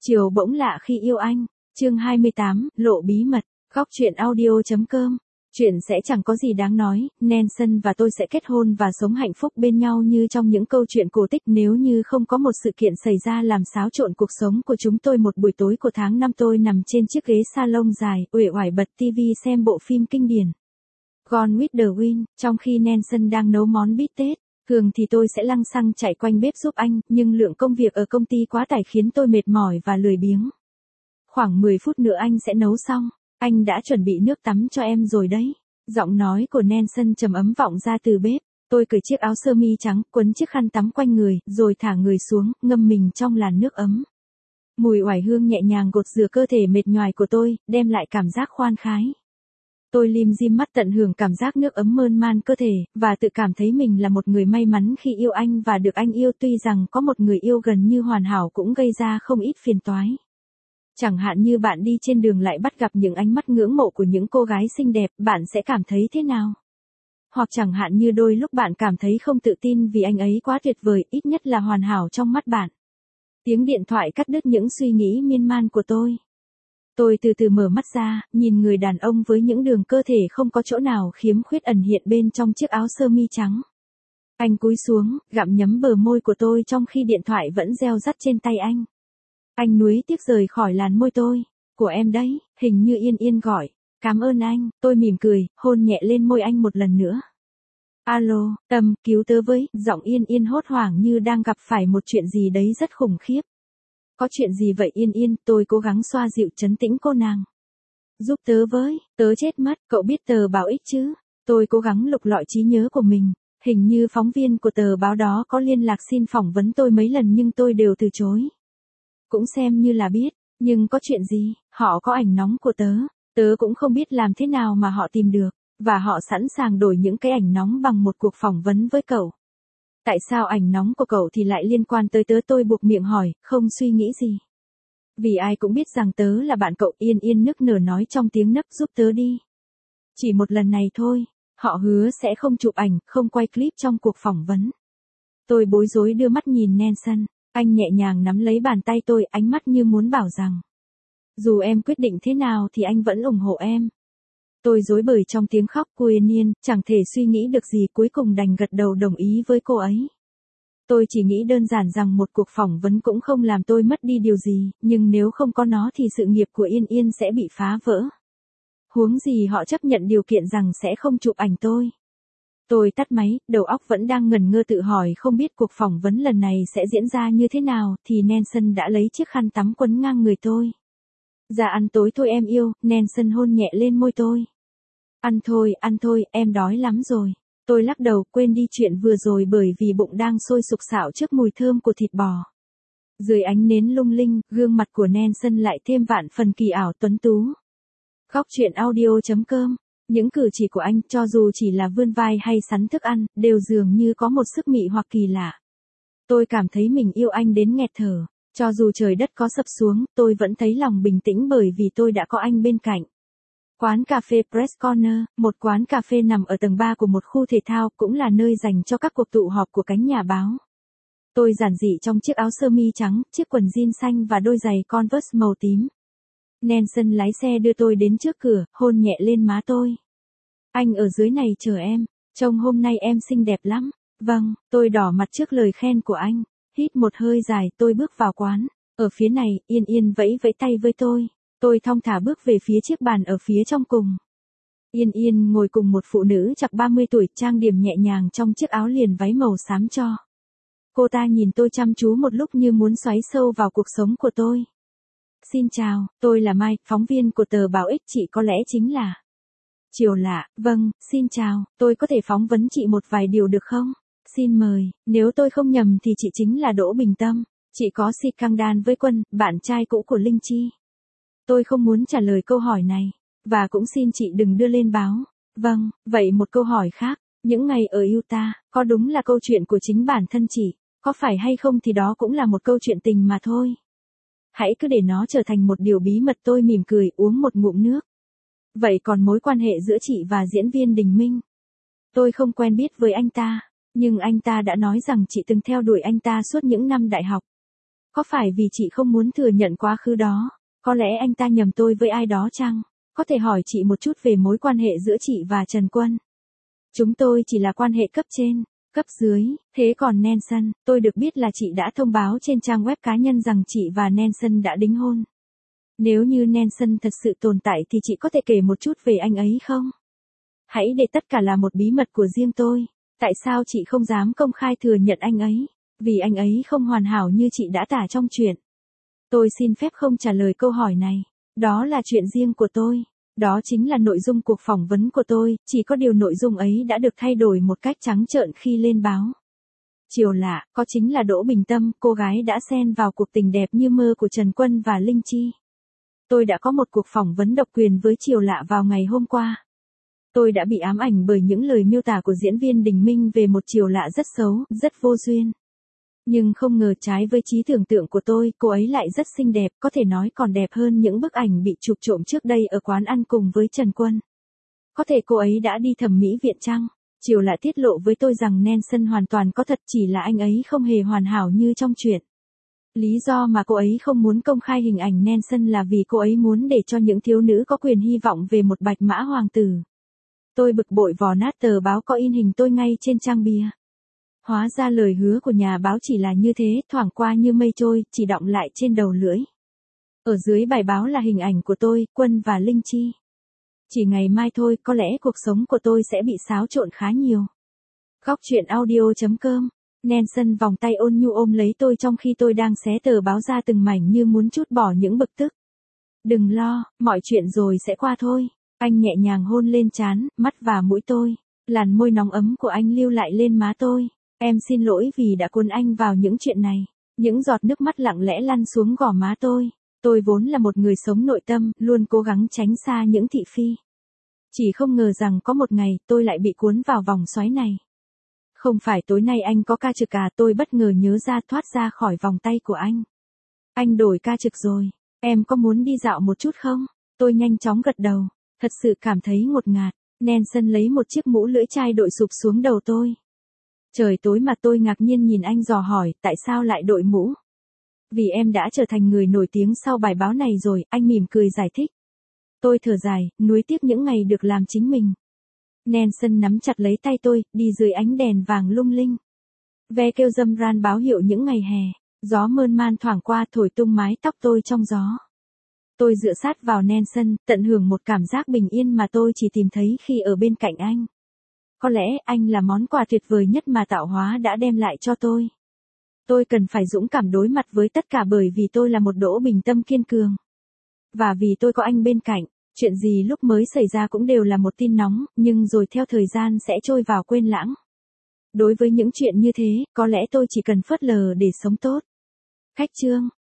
Chiều bỗng lạ khi yêu anh. Chương 28, lộ bí mật. Góc truyện audio.com. Chuyện sẽ chẳng có gì đáng nói, Nelson và tôi sẽ kết hôn và sống hạnh phúc bên nhau như trong những câu chuyện cổ tích nếu như không có một sự kiện xảy ra làm xáo trộn cuộc sống của chúng tôi. Một buổi tối của tháng 5 tôi nằm trên chiếc ghế salon dài, uể oải bật TV xem bộ phim kinh điển Gone with the Wind, trong khi Nelson đang nấu món bít tết. Thường thì tôi sẽ lăng xăng chạy quanh bếp giúp anh, nhưng lượng công việc ở công ty quá tải khiến tôi mệt mỏi và lười biếng. Khoảng 10 phút nữa anh sẽ nấu xong. Anh đã chuẩn bị nước tắm cho em rồi đấy. Giọng nói của Nelson trầm ấm vọng ra từ bếp. Tôi cởi chiếc áo sơ mi trắng, quấn chiếc khăn tắm quanh người, rồi thả người xuống, ngâm mình trong làn nước ấm. Mùi oải hương nhẹ nhàng gột rửa cơ thể mệt nhoài của tôi, đem lại cảm giác khoan khái. Tôi lim dim mắt tận hưởng cảm giác nước ấm mơn man cơ thể, và tự cảm thấy mình là một người may mắn khi yêu anh và được anh yêu. Tuy rằng có một người yêu gần như hoàn hảo cũng gây ra không ít phiền toái. Chẳng hạn như bạn đi trên đường lại bắt gặp những ánh mắt ngưỡng mộ của những cô gái xinh đẹp, bạn sẽ cảm thấy thế nào? Hoặc chẳng hạn như đôi lúc bạn cảm thấy không tự tin vì anh ấy quá tuyệt vời, ít nhất là hoàn hảo trong mắt bạn. Tiếng điện thoại cắt đứt những suy nghĩ miên man của tôi. Tôi từ từ mở mắt ra, nhìn người đàn ông với những đường cơ thể không có chỗ nào khiếm khuyết ẩn hiện bên trong chiếc áo sơ mi trắng. Anh cúi xuống, gặm nhấm bờ môi của tôi trong khi điện thoại vẫn reo rắt trên tay anh. Anh nuối tiếc rời khỏi làn môi tôi. Của em đấy, hình như Yên Yên gọi. Cảm ơn anh, tôi mỉm cười, hôn nhẹ lên môi anh một lần nữa. Alo, Tâm, cứu tớ với, giọng Yên Yên hốt hoảng như đang gặp phải một chuyện gì đấy rất khủng khiếp. Có chuyện gì vậy Yên Yên, tôi cố gắng xoa dịu trấn tĩnh cô nàng. Giúp tớ với, tớ chết mất, cậu biết tờ báo X chứ? Tôi cố gắng lục lọi trí nhớ của mình. Hình như phóng viên của tờ báo đó có liên lạc xin phỏng vấn tôi mấy lần nhưng tôi đều từ chối. Cũng xem như là biết, nhưng có chuyện gì, họ có ảnh nóng của tớ. Tớ cũng không biết làm thế nào mà họ tìm được, và họ sẵn sàng đổi những cái ảnh nóng bằng một cuộc phỏng vấn với cậu. Tại sao ảnh nóng của cậu thì lại liên quan tới tớ? Tôi buộc miệng hỏi, không suy nghĩ gì. Vì ai cũng biết rằng tớ là bạn cậu. Yên Yên nức nở nói trong tiếng nấc, giúp tớ đi. Chỉ một lần này thôi, họ hứa sẽ không chụp ảnh, không quay clip trong cuộc phỏng vấn. Tôi bối rối đưa mắt nhìn Nelson, anh nhẹ nhàng nắm lấy bàn tay tôi, ánh mắt như muốn bảo rằng, dù em quyết định thế nào thì anh vẫn ủng hộ em. Tôi rối bời trong tiếng khóc của Yên Yên, chẳng thể suy nghĩ được gì, cuối cùng đành gật đầu đồng ý với cô ấy. Tôi chỉ nghĩ đơn giản rằng một cuộc phỏng vấn cũng không làm tôi mất đi điều gì, nhưng nếu không có nó thì sự nghiệp của Yên Yên sẽ bị phá vỡ. Huống gì họ chấp nhận điều kiện rằng sẽ không chụp ảnh tôi. Tôi tắt máy, đầu óc vẫn đang ngẩn ngơ tự hỏi không biết cuộc phỏng vấn lần này sẽ diễn ra như thế nào, thì Nelson đã lấy chiếc khăn tắm quấn ngang người tôi. Ra ăn tối thôi em yêu, Nelson hôn nhẹ lên môi tôi. Ăn thôi, em đói lắm rồi. Tôi lắc đầu, quên đi chuyện vừa rồi bởi vì bụng đang sôi sục sạo trước mùi thơm của thịt bò. Dưới ánh nến lung linh, gương mặt của Nelson lại thêm vạn phần kỳ ảo tuấn tú. Góc truyện audio.com. Những cử chỉ của anh, cho dù chỉ là vươn vai hay sắn thức ăn, đều dường như có một sức mị hoặc kỳ lạ. Tôi cảm thấy mình yêu anh đến nghẹt thở. Cho dù trời đất có sập xuống, tôi vẫn thấy lòng bình tĩnh bởi vì tôi đã có anh bên cạnh. Quán cà phê Press Corner, một quán cà phê nằm ở tầng 3 của một khu thể thao, cũng là nơi dành cho các cuộc tụ họp của cánh nhà báo. Tôi giản dị trong chiếc áo sơ mi trắng, chiếc quần jean xanh và đôi giày Converse màu tím. Nelson lái xe đưa tôi đến trước cửa, hôn nhẹ lên má tôi. Anh ở dưới này chờ em, trông hôm nay em xinh đẹp lắm. Vâng, tôi đỏ mặt trước lời khen của anh. Hít một hơi dài, tôi bước vào quán. Ở phía này, Yên Yên vẫy vẫy tay với tôi. Tôi thong thả bước về phía chiếc bàn ở phía trong cùng. Yên Yên ngồi cùng một phụ nữ chạc 30 tuổi, trang điểm nhẹ nhàng trong chiếc áo liền váy màu xám cho. Cô ta nhìn tôi chăm chú một lúc như muốn xoáy sâu vào cuộc sống của tôi. Xin chào, tôi là Mai, phóng viên của tờ báo X, chị có lẽ chính là Chiều Lạ. Vâng, xin chào, tôi có thể phỏng vấn chị một vài điều được không? Xin mời, nếu tôi không nhầm thì chị chính là Đỗ Bình Tâm. Chị có scandal với Quân, bạn trai cũ của Linh Chi. Tôi không muốn trả lời câu hỏi này, và cũng xin chị đừng đưa lên báo. Vâng, vậy một câu hỏi khác, những ngày ở Utah, có đúng là câu chuyện của chính bản thân chị, có phải hay không thì đó cũng là một câu chuyện tình mà thôi. Hãy cứ để nó trở thành một điều bí mật. Tôi mỉm cười, uống một ngụm nước. Vậy còn mối quan hệ giữa chị và diễn viên Đình Minh? Tôi không quen biết với anh ta, nhưng anh ta đã nói rằng chị từng theo đuổi anh ta suốt những năm đại học. Có phải vì chị không muốn thừa nhận quá khứ đó? Có lẽ anh ta nhầm tôi với ai đó chăng? Có thể hỏi chị một chút về mối quan hệ giữa chị và Trần Quân. Chúng tôi chỉ là quan hệ cấp trên, cấp dưới, thế còn Nelson, tôi được biết là chị đã thông báo trên trang web cá nhân rằng chị và Nelson đã đính hôn. Nếu như Nelson thật sự tồn tại thì chị có thể kể một chút về anh ấy không? Hãy để tất cả là một bí mật của riêng tôi. Tại sao chị không dám công khai thừa nhận anh ấy? Vì anh ấy không hoàn hảo như chị đã tả trong chuyện. Tôi xin phép không trả lời câu hỏi này. Đó là chuyện riêng của tôi. Đó chính là nội dung cuộc phỏng vấn của tôi, chỉ có điều nội dung ấy đã được thay đổi một cách trắng trợn khi lên báo. Chiều lạ, có chính là Đỗ Bình Tâm, cô gái đã xen vào cuộc tình đẹp như mơ của Trần Quân và Linh Chi. Tôi đã có một cuộc phỏng vấn độc quyền với Chiều Lạ vào ngày hôm qua. Tôi đã bị ám ảnh bởi những lời miêu tả của diễn viên Đình Minh về một Chiều Lạ rất xấu, rất vô duyên. Nhưng không ngờ trái với trí tưởng tượng của tôi, cô ấy lại rất xinh đẹp, có thể nói còn đẹp hơn những bức ảnh bị chụp trộm trước đây ở quán ăn cùng với Trần Quân. Có thể cô ấy đã đi thẩm mỹ viện chăng? Chiều Lạ tiết lộ với tôi rằng Nelson hoàn toàn có thật, chỉ là anh ấy không hề hoàn hảo như trong chuyện. Lý do mà cô ấy không muốn công khai hình ảnh Nelson là vì cô ấy muốn để cho những thiếu nữ có quyền hy vọng về một bạch mã hoàng tử. Tôi bực bội vò nát tờ báo có in hình tôi ngay trên trang bìa. Hóa ra lời hứa của nhà báo chỉ là như thế, thoảng qua như mây trôi, chỉ đọng lại trên đầu lưỡi. Ở dưới bài báo là hình ảnh của tôi, Quân và Linh Chi. Chỉ ngày mai thôi, có lẽ cuộc sống của tôi sẽ bị xáo trộn khá nhiều. Góc truyện audio.com. Nelson vòng tay ôn nhu ôm lấy tôi trong khi tôi đang xé tờ báo ra từng mảnh như muốn trút bỏ những bực tức. Đừng lo, mọi chuyện rồi sẽ qua thôi. Anh nhẹ nhàng hôn lên trán, mắt và mũi tôi. Làn môi nóng ấm của anh lưu lại lên má tôi. Em xin lỗi vì đã cuốn anh vào những chuyện này. Những giọt nước mắt lặng lẽ lăn xuống gò má tôi. Tôi vốn là một người sống nội tâm, luôn cố gắng tránh xa những thị phi. Chỉ không ngờ rằng có một ngày, tôi lại bị cuốn vào vòng xoáy này. Không phải tối nay anh có ca trực à, tôi bất ngờ nhớ ra thoát ra khỏi vòng tay của anh. Anh đổi ca trực rồi, em có muốn đi dạo một chút không? Tôi nhanh chóng gật đầu, thật sự cảm thấy ngột ngạt. Nelson lấy một chiếc mũ lưỡi chai đội sụp xuống đầu tôi. Trời tối mà tôi ngạc nhiên nhìn anh dò hỏi, tại sao lại đội mũ? Vì em đã trở thành người nổi tiếng sau bài báo này rồi, anh mỉm cười giải thích. Tôi thở dài, nuối tiếc những ngày được làm chính mình. Nelson nắm chặt lấy tay tôi, đi dưới ánh đèn vàng lung linh. Ve kêu râm ran báo hiệu những ngày hè, gió mơn man thoảng qua thổi tung mái tóc tôi trong gió. Tôi dựa sát vào Nelson, tận hưởng một cảm giác bình yên mà tôi chỉ tìm thấy khi ở bên cạnh anh. Có lẽ anh là món quà tuyệt vời nhất mà tạo hóa đã đem lại cho tôi. Tôi cần phải dũng cảm đối mặt với tất cả bởi vì tôi là một Đỗ Bình Tâm kiên cường. Và vì tôi có anh bên cạnh, chuyện gì lúc mới xảy ra cũng đều là một tin nóng, nhưng rồi theo thời gian sẽ trôi vào quên lãng. Đối với những chuyện như thế, có lẽ tôi chỉ cần phớt lờ để sống tốt. Khách chương.